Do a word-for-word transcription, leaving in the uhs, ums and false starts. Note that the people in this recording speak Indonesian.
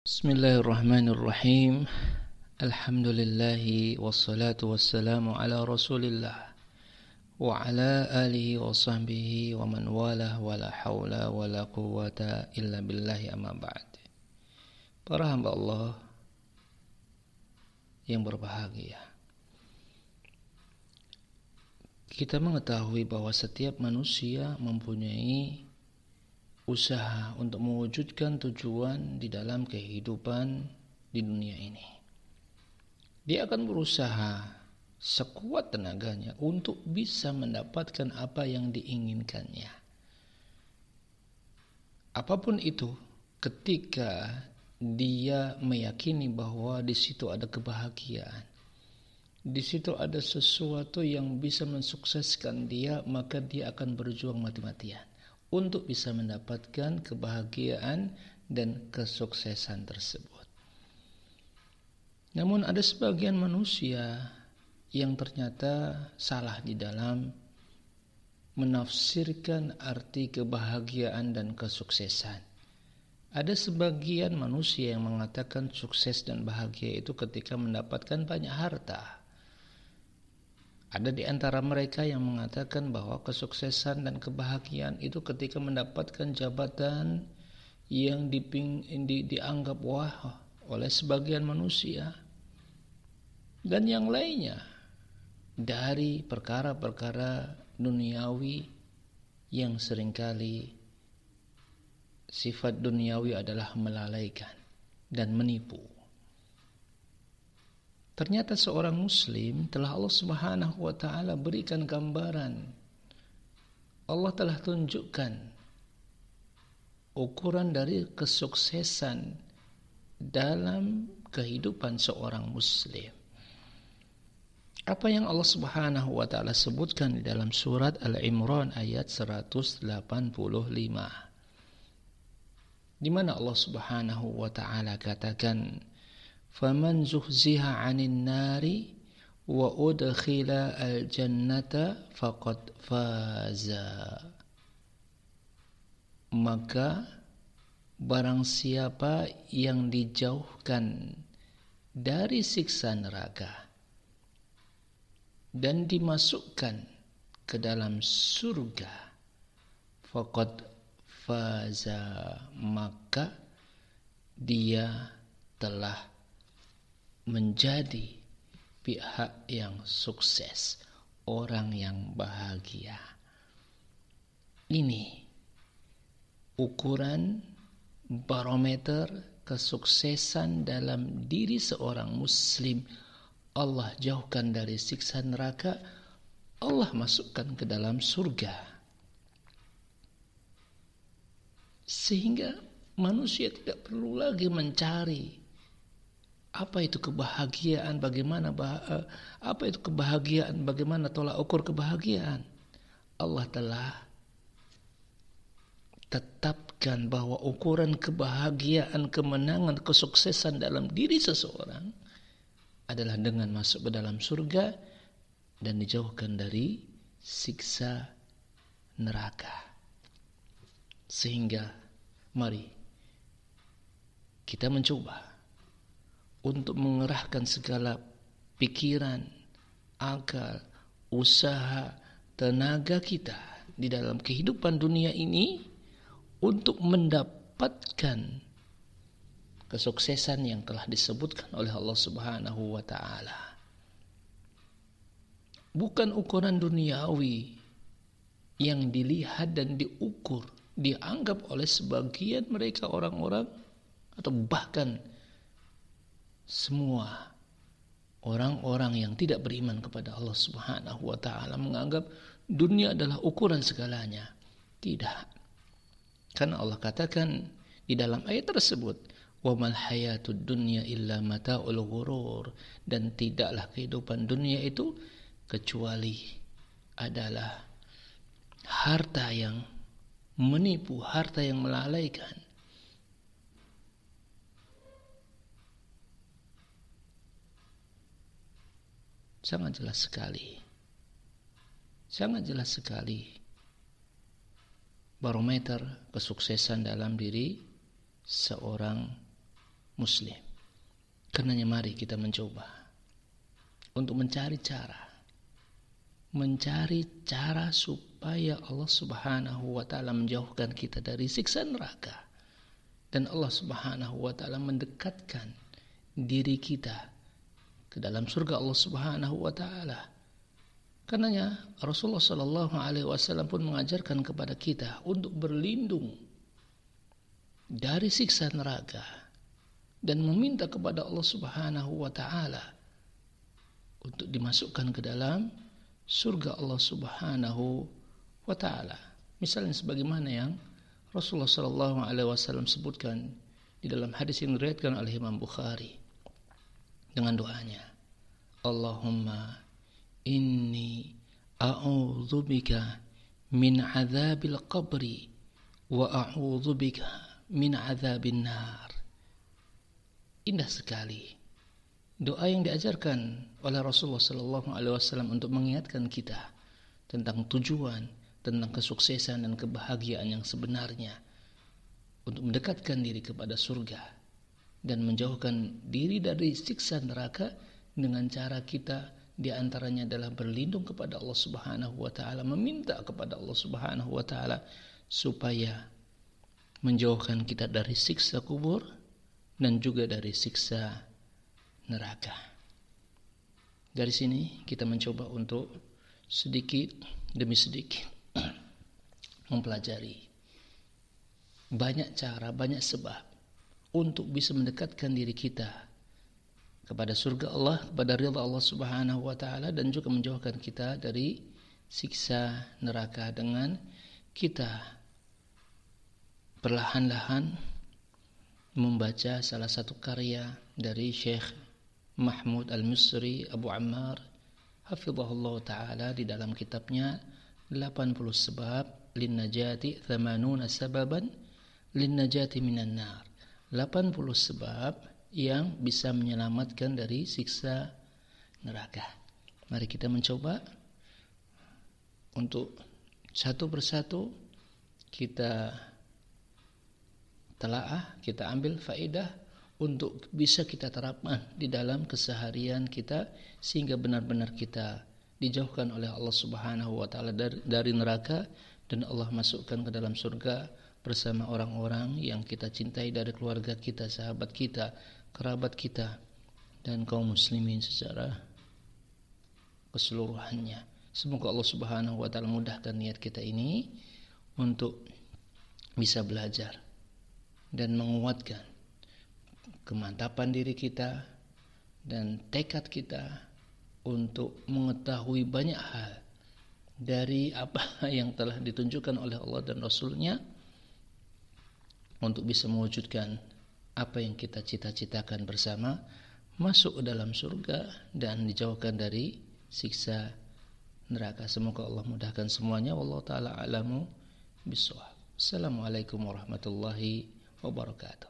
Bismillahirrahmanirrahim. Alhamdulillahi wassalatu wassalamu ala Rasulillah wa ala alihi wa sahbihi wa man walah wa la hawla wa la quwwata illa billahi amma ba'd. Para hamba Allah yang berbahagia, kita mengetahui bahwa setiap manusia mempunyai usaha untuk mewujudkan tujuan di dalam kehidupan di dunia ini. Dia akan berusaha sekuat tenaganya untuk bisa mendapatkan apa yang diinginkannya. Apapun itu, ketika dia meyakini bahwa di situ ada kebahagiaan, di situ ada sesuatu yang bisa mensukseskan dia, maka dia akan berjuang mati-matian untuk bisa mendapatkan kebahagiaan dan kesuksesan tersebut. Namun ada sebagian manusia yang ternyata salah di dalam menafsirkan arti kebahagiaan dan kesuksesan. Ada sebagian manusia yang mengatakan sukses dan bahagia itu ketika mendapatkan banyak harta. Ada di antara mereka yang mengatakan bahwa kesuksesan dan kebahagiaan itu ketika mendapatkan jabatan yang diping, di, dianggap wah oleh sebagian manusia. Dan yang lainnya dari perkara-perkara duniawi yang seringkali sifat duniawi adalah melalaikan dan menipu. Ternyata seorang muslim telah Allah Subhanahu wa taala berikan gambaran. Allah telah tunjukkan ukuran dari kesuksesan dalam kehidupan seorang muslim. Apa yang Allah Subhanahu wa taala sebutkan di dalam surat Al-Imran ayat seratus delapan puluh lima. Di mana Allah Subhanahu wa taala katakan, "Faman zuhziha 'anil nari wa udkhila al-jannata faqad faza." Maka barang siapa yang dijauhkan dari siksa neraka dan dimasukkan ke dalam surga, faqad faza, maka dia telah menjadi pihak yang sukses, orang yang bahagia. Ini ukuran barometer kesuksesan dalam diri seorang muslim. Allah jauhkan dari siksa neraka, Allah masukkan ke dalam surga. Sehingga manusia tidak perlu lagi mencari apa itu kebahagiaan, bagaimana bah- apa itu kebahagiaan, bagaimana tolak ukur kebahagiaan. Allah telah tetapkan bahwa ukuran kebahagiaan, kemenangan, kesuksesan dalam diri seseorang adalah dengan masuk ke dalam surga dan dijauhkan dari siksa neraka. Sehingga mari kita mencoba untuk mengerahkan segala pikiran, akal, usaha, tenaga kita di dalam kehidupan dunia ini untuk mendapatkan kesuksesan yang telah disebutkan oleh Allah Subhanahu wa taala. Bukan ukuran duniawi yang dilihat dan diukur, dianggap oleh sebagian mereka orang-orang atau bahkan semua orang-orang yang tidak beriman kepada Allah Subhanahu wa taala menganggap dunia adalah ukuran segalanya. Tidak. Karena Allah katakan di dalam ayat tersebut, "Wa mal hayatud dunya illa mata'ul ghurur." Dan tidaklah kehidupan dunia itu kecuali adalah harta yang menipu, harta yang melalaikan. Sangat jelas sekali. Sangat jelas sekali barometer kesuksesan dalam diri seorang muslim. Karenanya mari kita mencoba untuk mencari cara mencari cara supaya Allah Subhanahu wa taala menjauhkan kita dari siksa neraka, dan Allah Subhanahu wa taala mendekatkan diri kita ke dalam surga Allah Subhanahu wa taala. Karenanya Rasulullah sallallahu alaihi wasallam pun mengajarkan kepada kita untuk berlindung dari siksa neraka dan meminta kepada Allah Subhanahu wa taala untuk dimasukkan ke dalam surga Allah Subhanahu wa taala. Misalnya sebagaimana yang Rasulullah sallallahu alaihi wasallam sebutkan di dalam hadis yang diriwayatkan oleh Imam Bukhari dengan doanya, Allahumma inni a'udzubika min adzabil qabri wa a'udzubika min adzabin nar. Indah sekali doa yang diajarkan oleh Rasulullah sallallahu alaihi wasallam untuk mengingatkan kita tentang tujuan, tentang kesuksesan dan kebahagiaan yang sebenarnya, untuk mendekatkan diri kepada surga dan menjauhkan diri dari siksa neraka dengan cara kita di antaranya adalah berlindung kepada Allah Subhanahu wa taala, meminta kepada Allah Subhanahu wa taala supaya menjauhkan kita dari siksa kubur dan juga dari siksa neraka. Dari sini kita mencoba untuk sedikit demi sedikit mempelajari banyak cara, banyak sebab untuk bisa mendekatkan diri kita kepada surga Allah, kepada ridha Allah Subhanahu wa taala, dan juga menjauhkan kita dari siksa neraka dengan kita perlahan-lahan membaca salah satu karya dari Syekh Mahmud Al-Misri Abu Ammar hafizahullah ta'ala di dalam kitabnya delapan puluh sebab lin najati thamanuna sababan lin najati minan nar. delapan puluh sebab yang bisa menyelamatkan dari siksa neraka. Mari kita mencoba untuk satu persatu kita telaah, kita ambil faedah untuk bisa kita terapkan di dalam keseharian kita, sehingga benar-benar kita dijauhkan oleh Allah Subhanahu wa taala dari, dari neraka, dan Allah masukkan ke dalam surga bersama orang-orang yang kita cintai dari keluarga kita, sahabat kita, kerabat kita, dan kaum muslimin secara keseluruhannya. Semoga Allah Subhanahu wa taala mudahkan niat kita ini untuk bisa belajar dan menguatkan kemantapan diri kita dan tekad kita untuk mengetahui banyak hal dari apa yang telah ditunjukkan oleh Allah dan Rasul-Nya, untuk bisa mewujudkan apa yang kita cita-citakan bersama, masuk ke dalam surga dan dijauhkan dari siksa neraka. Semoga Allah mudahkan semuanya. Wallahu ta'ala a'lamu bishawab. Assalamualaikum warahmatullahi wabarakatuh.